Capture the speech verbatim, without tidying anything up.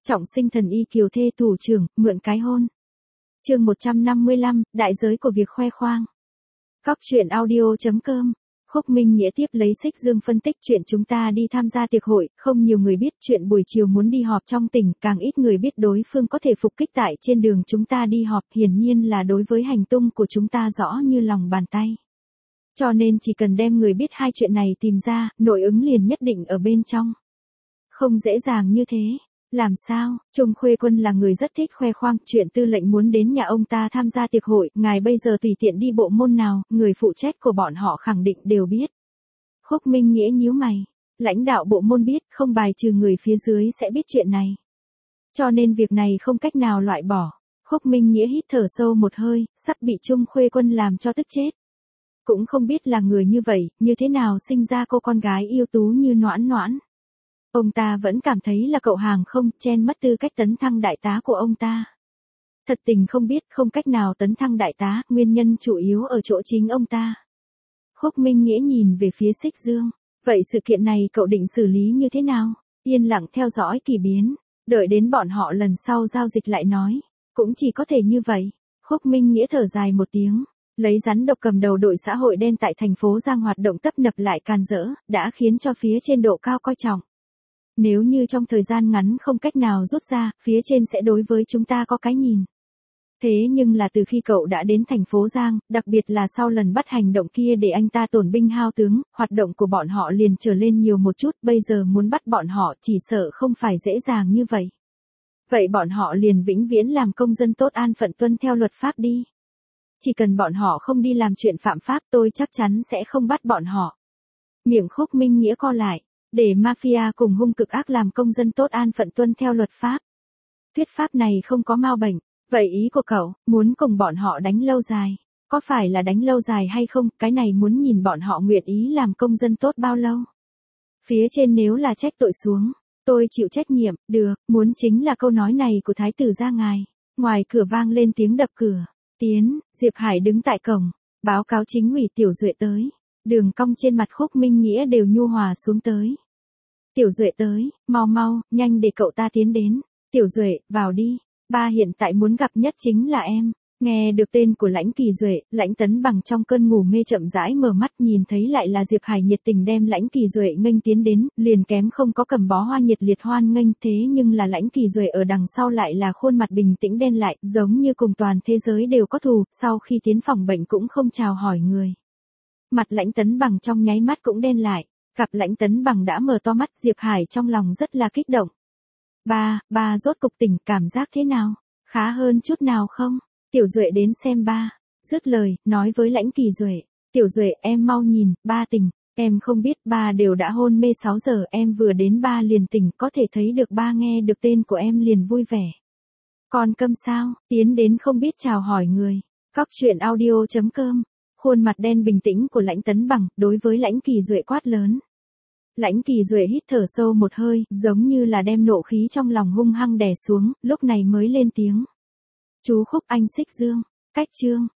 Trọng sinh thần y kiều thê thủ trưởng, mượn cái hôn. Chương một trăm năm mươi lăm, đại giới của việc khoe khoang. Góc truyện audio chấm com. Khúc Minh Nghĩa tiếp lấy Xích Dương phân tích chuyện chúng ta đi tham gia tiệc hội, không nhiều người biết chuyện buổi chiều muốn đi họp trong tỉnh, càng ít người biết đối phương có thể phục kích tại trên đường chúng ta đi họp, hiển nhiên là đối với hành tung của chúng ta rõ như lòng bàn tay. Cho nên chỉ cần đem người biết hai chuyện này tìm ra, nội ứng liền nhất định ở bên trong. Không dễ dàng như thế. Làm sao? Trung Khuê Quân là người rất thích khoe khoang, chuyện tư lệnh muốn đến nhà ông ta tham gia tiệc hội, ngài bây giờ tùy tiện đi bộ môn nào, người phụ trách của bọn họ khẳng định đều biết. Khúc Minh Nghĩa nhíu mày, lãnh đạo bộ môn biết, không bài trừ người phía dưới sẽ biết chuyện này. Cho nên việc này không cách nào loại bỏ. Khúc Minh Nghĩa hít thở sâu một hơi, sắp bị Trung Khuê Quân làm cho tức chết. Cũng không biết là người như vậy, như thế nào sinh ra cô con gái yêu tú như Noãn Noãn. Ông ta vẫn cảm thấy là cậu hàng không, chen mất tư cách tấn thăng đại tá của ông ta. Thật tình không biết không cách nào tấn thăng đại tá, nguyên nhân chủ yếu ở chỗ chính ông ta. Khúc Minh Nghĩa nhìn về phía Xích Dương. Vậy sự kiện này cậu định xử lý như thế nào? Yên lặng theo dõi kỳ biến. Đợi đến bọn họ lần sau giao dịch lại nói. Cũng chỉ có thể như vậy. Khúc Minh Nghĩa thở dài một tiếng. Lấy rắn độc cầm đầu đội xã hội đen tại thành phố Giang hoạt động tấp nập lại can dỡ, đã khiến cho phía trên độ cao coi trọng. Nếu như trong thời gian ngắn không cách nào rút ra, phía trên sẽ đối với chúng ta có cái nhìn. Thế nhưng là từ khi cậu đã đến thành phố Giang, đặc biệt là sau lần bắt hành động kia để anh ta tổn binh hao tướng, hoạt động của bọn họ liền trở lên nhiều một chút, bây giờ muốn bắt bọn họ chỉ sợ không phải dễ dàng như vậy. Vậy bọn họ liền vĩnh viễn làm công dân tốt an phận tuân theo luật pháp đi. Chỉ cần bọn họ không đi làm chuyện phạm pháp tôi chắc chắn sẽ không bắt bọn họ. Miệng Khúc Minh Nghĩa co lại. Để mafia cùng hung cực ác làm công dân tốt an phận tuân theo luật pháp. Thuyết pháp này không có mau bệnh. Vậy ý của cậu, muốn cùng bọn họ đánh lâu dài. Có phải là đánh lâu dài hay không, cái này muốn nhìn bọn họ nguyện ý làm công dân tốt bao lâu. Phía trên nếu là trách tội xuống, tôi chịu trách nhiệm, được, muốn chính là câu nói này của Thái tử gia ngài. Ngoài cửa vang lên tiếng đập cửa. Tiến, Diệp Hải đứng tại cổng, báo cáo chính ủy Tiểu Duệ tới. Đường cong trên mặt Khúc Minh Nghĩa đều nhu hòa xuống tới. Tiểu Duệ tới, mau mau, nhanh để cậu ta tiến đến. Tiểu Duệ, vào đi. Ba hiện tại muốn gặp nhất chính là em. Nghe được tên của Lãnh Kỳ Duệ, Lãnh Tấn Bằng trong cơn ngủ mê chậm rãi mở mắt nhìn thấy lại là Diệp Hải nhiệt tình đem Lãnh Kỳ Duệ nghênh tiến đến, liền kém không có cầm bó hoa nhiệt liệt hoan nghênh, thế nhưng là Lãnh Kỳ Duệ ở đằng sau lại là khuôn mặt bình tĩnh đen lại, giống như cùng toàn thế giới đều có thù, sau khi tiến phòng bệnh cũng không chào hỏi người. Mặt Lãnh Tấn Bằng trong nháy mắt cũng đen lại, cặp Lãnh Tấn Bằng đã mở to mắt, Diệp Hải trong lòng rất là kích động. Ba, ba rốt cục tỉnh, cảm giác thế nào? Khá hơn chút nào không? Tiểu Duệ đến xem ba. Dứt lời, nói với Lãnh Kỳ Duệ. Tiểu Duệ, em mau nhìn, ba tỉnh. Em không biết ba đều đã hôn mê sáu giờ, em vừa đến ba liền tỉnh, có thể thấy được ba nghe được tên của em liền vui vẻ. Còn câm sao, tiến đến không biết chào hỏi người. Góc truyện audio chấm com. Khuôn mặt đen bình tĩnh của Lãnh Tấn Bằng, đối với Lãnh Kỳ Duệ quát lớn. Lãnh Kỳ Duệ hít thở sâu một hơi, giống như là đem nộ khí trong lòng hung hăng đè xuống, lúc này mới lên tiếng. Chú Khúc anh Xích Dương, cách chương.